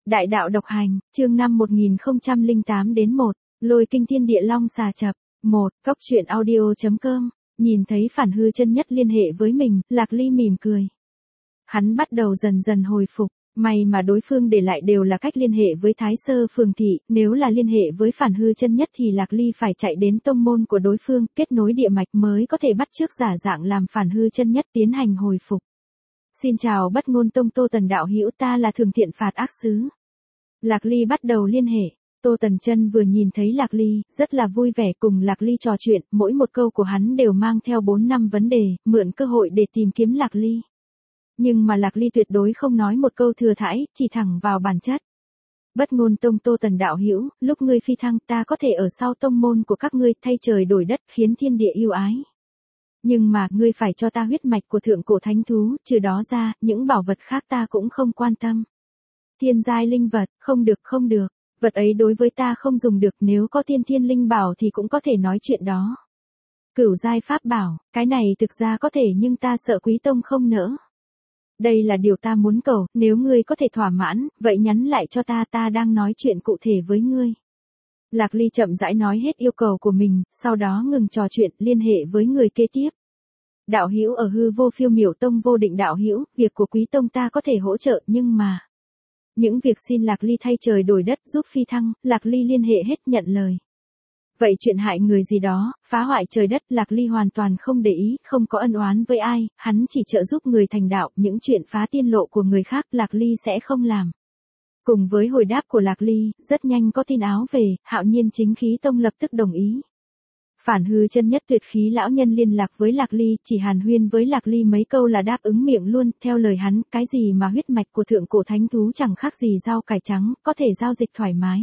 Đại đạo độc hành, chương 5 1008 đến 1, lôi kinh thiên địa long xà chập, 1, cốc truyện audio.com, nhìn thấy Phản Hư chân nhất liên hệ với mình, Lạc Ly mỉm cười. Hắn bắt đầu dần dần hồi phục, may mà đối phương để lại đều là cách liên hệ với Thái Sơ Phường Thị, nếu là liên hệ với Phản Hư chân nhất thì Lạc Ly phải chạy đến tông môn của đối phương, kết nối địa mạch mới có thể bắt chước giả dạng làm Phản Hư chân nhất tiến hành hồi phục. Xin chào Bất Ngôn Tông Tô Tần đạo hữu, ta là Thường Thiện Phạt Ác Sứ. Lạc Ly bắt đầu liên hệ. Tô Tần Chân vừa nhìn thấy Lạc Ly, rất là vui vẻ cùng Lạc Ly trò chuyện, mỗi một câu của hắn đều mang theo 4 năm vấn đề, mượn cơ hội để tìm kiếm Lạc Ly. Nhưng mà Lạc Ly tuyệt đối không nói một câu thừa thãi, chỉ thẳng vào bản chất. Bất Ngôn Tông Tô Tần đạo hữu, lúc ngươi phi thăng ta có thể ở sau tông môn của các ngươi thay trời đổi đất khiến thiên địa yêu ái. Nhưng mà ngươi phải cho ta huyết mạch của thượng cổ thánh thú, trừ đó ra, những bảo vật khác ta cũng không quan tâm. Thiên giai linh vật, không được, vật ấy đối với ta không dùng được, nếu có thiên linh bảo thì cũng có thể nói chuyện đó. Cửu giai pháp bảo, cái này thực ra có thể nhưng ta sợ Quý Tông không nỡ. Đây là điều ta muốn cầu, nếu ngươi có thể thỏa mãn, vậy nhắn lại cho ta đang nói chuyện cụ thể với ngươi. Lạc Ly chậm rãi nói hết yêu cầu của mình, sau đó ngừng trò chuyện, liên hệ với người kế tiếp. Đạo hữu ở Hư Vô Phiêu Miểu Tông Vô Định đạo hữu, việc của Quý Tông ta có thể hỗ trợ nhưng mà... Những việc xin Lạc Ly thay trời đổi đất giúp phi thăng, Lạc Ly liên hệ hết nhận lời. Vậy chuyện hại người gì đó, phá hoại trời đất, Lạc Ly hoàn toàn không để ý, không có ân oán với ai, hắn chỉ trợ giúp người thành đạo, những chuyện phá tiên lộ của người khác Lạc Ly sẽ không làm. Cùng với hồi đáp của Lạc Ly, rất nhanh có tin áo về, Hạo Nhiên Chính Khí Tông lập tức đồng ý. Phản Hư chân nhất tuyệt khí lão nhân liên lạc với Lạc Ly, chỉ hàn huyên với Lạc Ly mấy câu là đáp ứng miệng luôn, theo lời hắn, cái gì mà huyết mạch của thượng cổ thánh thú chẳng khác gì rau cải trắng, có thể giao dịch thoải mái.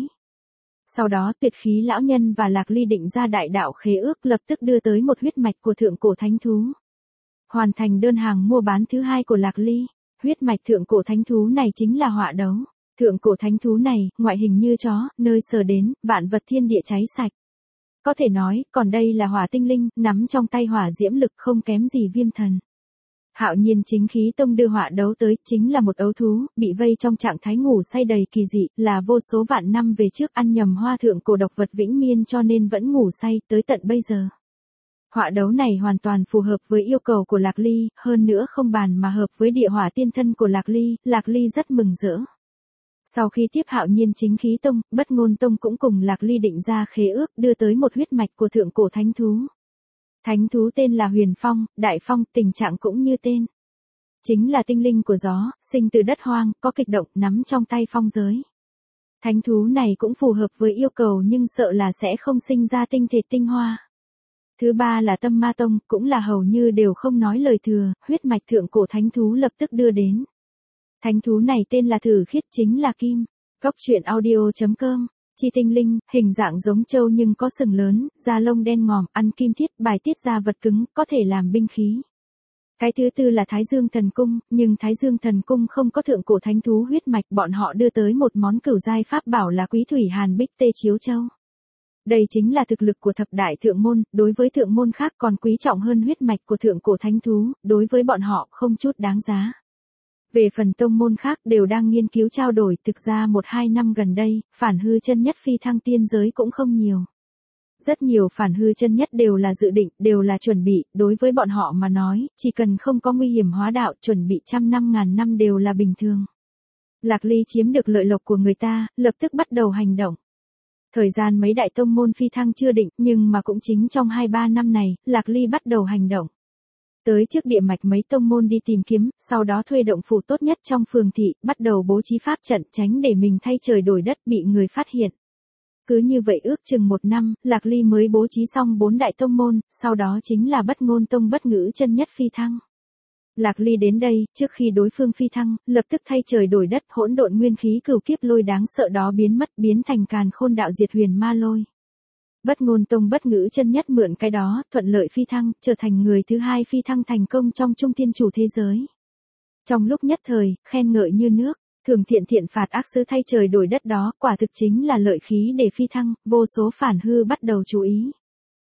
Sau đó tuyệt khí lão nhân và Lạc Ly định ra đại đạo khế ước, lập tức đưa tới một huyết mạch của thượng cổ thánh thú. Hoàn thành đơn hàng mua bán thứ hai của Lạc Ly, huyết mạch thượng cổ thánh thú này chính là họa đấu. Thượng cổ thánh thú này, ngoại hình như chó, nơi sờ đến, vạn vật thiên địa cháy sạch. Có thể nói, còn đây là hỏa tinh linh, nắm trong tay hỏa diễm lực không kém gì Viêm Thần. Hạo Nhiên Chính Khí Tông đưa hỏa đấu tới, chính là một ấu thú, bị vây trong trạng thái ngủ say đầy kỳ dị, là vô số vạn năm về trước ăn nhầm hoa thượng cổ độc vật vĩnh miên cho nên vẫn ngủ say, tới tận bây giờ. Hỏa đấu này hoàn toàn phù hợp với yêu cầu của Lạc Ly, hơn nữa không bàn mà hợp với địa hỏa tiên thân của Lạc Ly rất mừng rỡ. Sau khi tiếp Hạo Nhiên Chính Khí Tông, Bất Ngôn Tông cũng cùng Lạc Ly định ra khế ước, đưa tới một huyết mạch của thượng cổ thánh thú. Thánh thú tên là Huyền Phong, Đại Phong, tình trạng cũng như tên. Chính là tinh linh của gió, sinh từ đất hoang, có kịch động, nắm trong tay phong giới. Thánh thú này cũng phù hợp với yêu cầu nhưng sợ là sẽ không sinh ra tinh thể tinh hoa. Thứ ba là Tâm Ma Tông, cũng là hầu như đều không nói lời thừa, huyết mạch thượng cổ thánh thú lập tức đưa đến. Thánh thú này tên là Thử Khiết, chính là kim. Cốc truyện audio.com, chi tinh linh, hình dạng giống trâu nhưng có sừng lớn, da lông đen ngòm, ăn kim thiết, bài tiết ra vật cứng, có thể làm binh khí. Cái thứ tư là Thái Dương Thần Cung, nhưng Thái Dương Thần Cung không có thượng cổ thánh thú huyết mạch, bọn họ đưa tới một món cửu giai pháp bảo là Quý Thủy Hàn Bích Tê Chiếu Châu. Đây chính là thực lực của thập đại thượng môn, đối với thượng môn khác còn quý trọng hơn huyết mạch của thượng cổ thánh thú, đối với bọn họ không chút đáng giá. Về phần tông môn khác đều đang nghiên cứu trao đổi, thực ra 1-2 năm gần đây, Phản Hư chân nhất phi thăng tiên giới cũng không nhiều. Rất nhiều Phản Hư chân nhất đều là dự định, đều là chuẩn bị, đối với bọn họ mà nói, chỉ cần không có nguy hiểm hóa đạo, chuẩn bị 100 năm đều là bình thường. Lạc Ly chiếm được lợi lộc của người ta, lập tức bắt đầu hành động. Thời gian mấy đại tông môn phi thăng chưa định, nhưng mà cũng chính trong 2-3 năm này, Lạc Ly bắt đầu hành động. Tới trước địa mạch mấy tông môn đi tìm kiếm, sau đó thuê động phủ tốt nhất trong phường thị, bắt đầu bố trí pháp trận tránh để mình thay trời đổi đất bị người phát hiện. Cứ như vậy ước chừng 1 năm, Lạc Ly mới bố trí xong 4 đại tông môn, sau đó chính là Bất Ngôn Tông Bất Ngữ chân nhất phi thăng. Lạc Ly đến đây, trước khi đối phương phi thăng, lập tức thay trời đổi đất, hỗn độn nguyên khí cửu kiếp lôi đáng sợ đó biến mất, biến thành Càn Khôn đạo diệt huyền ma lôi. Bất Ngôn Tông Bất Ngữ chân nhất mượn cái đó, thuận lợi phi thăng, trở thành người thứ hai phi thăng thành công trong Trung Thiên Chủ thế giới. Trong lúc nhất thời, khen ngợi như nước, Thường Thiện Phạt Ác Sứ thay trời đổi đất đó, quả thực chính là lợi khí để phi thăng, vô số Phản Hư bắt đầu chú ý.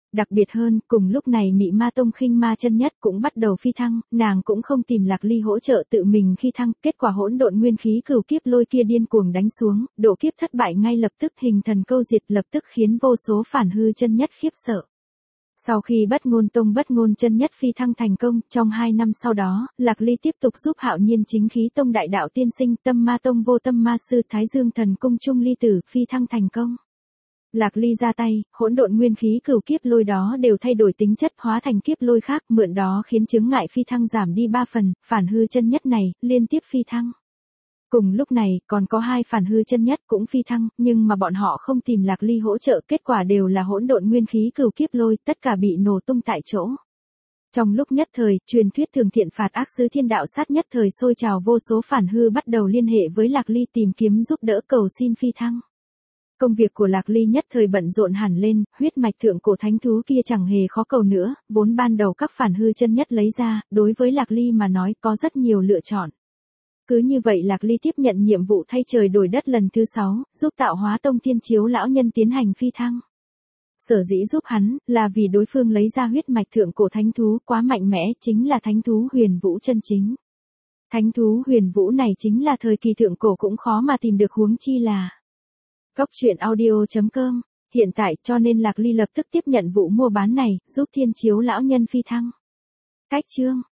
Đặc biệt hơn, cùng lúc này Mị Ma Tông Khinh Ma chân nhất cũng bắt đầu phi thăng, nàng cũng không tìm Lạc Ly hỗ trợ tự mình khi thăng, kết quả hỗn độn nguyên khí cửu kiếp lôi kia điên cuồng đánh xuống, độ kiếp thất bại ngay lập tức, hình thần câu diệt lập tức khiến vô số phản hư chân nhất khiếp sợ. Sau khi Bất Ngôn Tông Bất Ngôn chân nhất phi thăng thành công, trong 2 năm sau đó, Lạc Ly tiếp tục giúp Hạo Nhiên Chính Khí Tông đại đạo tiên sinh, Tâm Ma Tông Vô Tâm Ma sư, Thái Dương Thần Cung Trung Ly Tử phi thăng thành công. Lạc Ly ra tay, hỗn độn nguyên khí cửu kiếp lôi đó đều thay đổi tính chất hóa thành kiếp lôi khác, mượn đó khiến chướng ngại phi thăng giảm đi 3 phần, phản hư chân nhất này liên tiếp phi thăng. Cùng lúc này, còn có 2 phản hư chân nhất cũng phi thăng, nhưng mà bọn họ không tìm Lạc Ly hỗ trợ, kết quả đều là hỗn độn nguyên khí cửu kiếp lôi, tất cả bị nổ tung tại chỗ. Trong lúc nhất thời, truyền thuyết thường thiện phạt ác sứ thiên đạo sát nhất thời sôi trào, vô số phản hư bắt đầu liên hệ với Lạc Ly tìm kiếm giúp đỡ cầu xin phi thăng. Công việc của Lạc Ly nhất thời bận rộn hẳn lên, huyết mạch thượng cổ thánh thú kia chẳng hề khó cầu nữa, vốn ban đầu các phản hư chân nhất lấy ra, đối với Lạc Ly mà nói có rất nhiều lựa chọn. Cứ như vậy Lạc Ly tiếp nhận nhiệm vụ thay trời đổi đất lần thứ 6, giúp Tạo Hóa Tông Thiên Chiếu lão nhân tiến hành phi thăng. Sở dĩ giúp hắn, là vì đối phương lấy ra huyết mạch thượng cổ thánh thú quá mạnh mẽ, chính là thánh thú Huyền Vũ chân chính. Thánh thú Huyền Vũ này chính là thời kỳ thượng cổ cũng khó mà tìm được, huống chi là Cốc truyện audio.com. Hiện tại cho nên Lạc Ly lập tức tiếp nhận vụ mua bán này, giúp Thiên Chiếu lão nhân phi thăng. Cách chương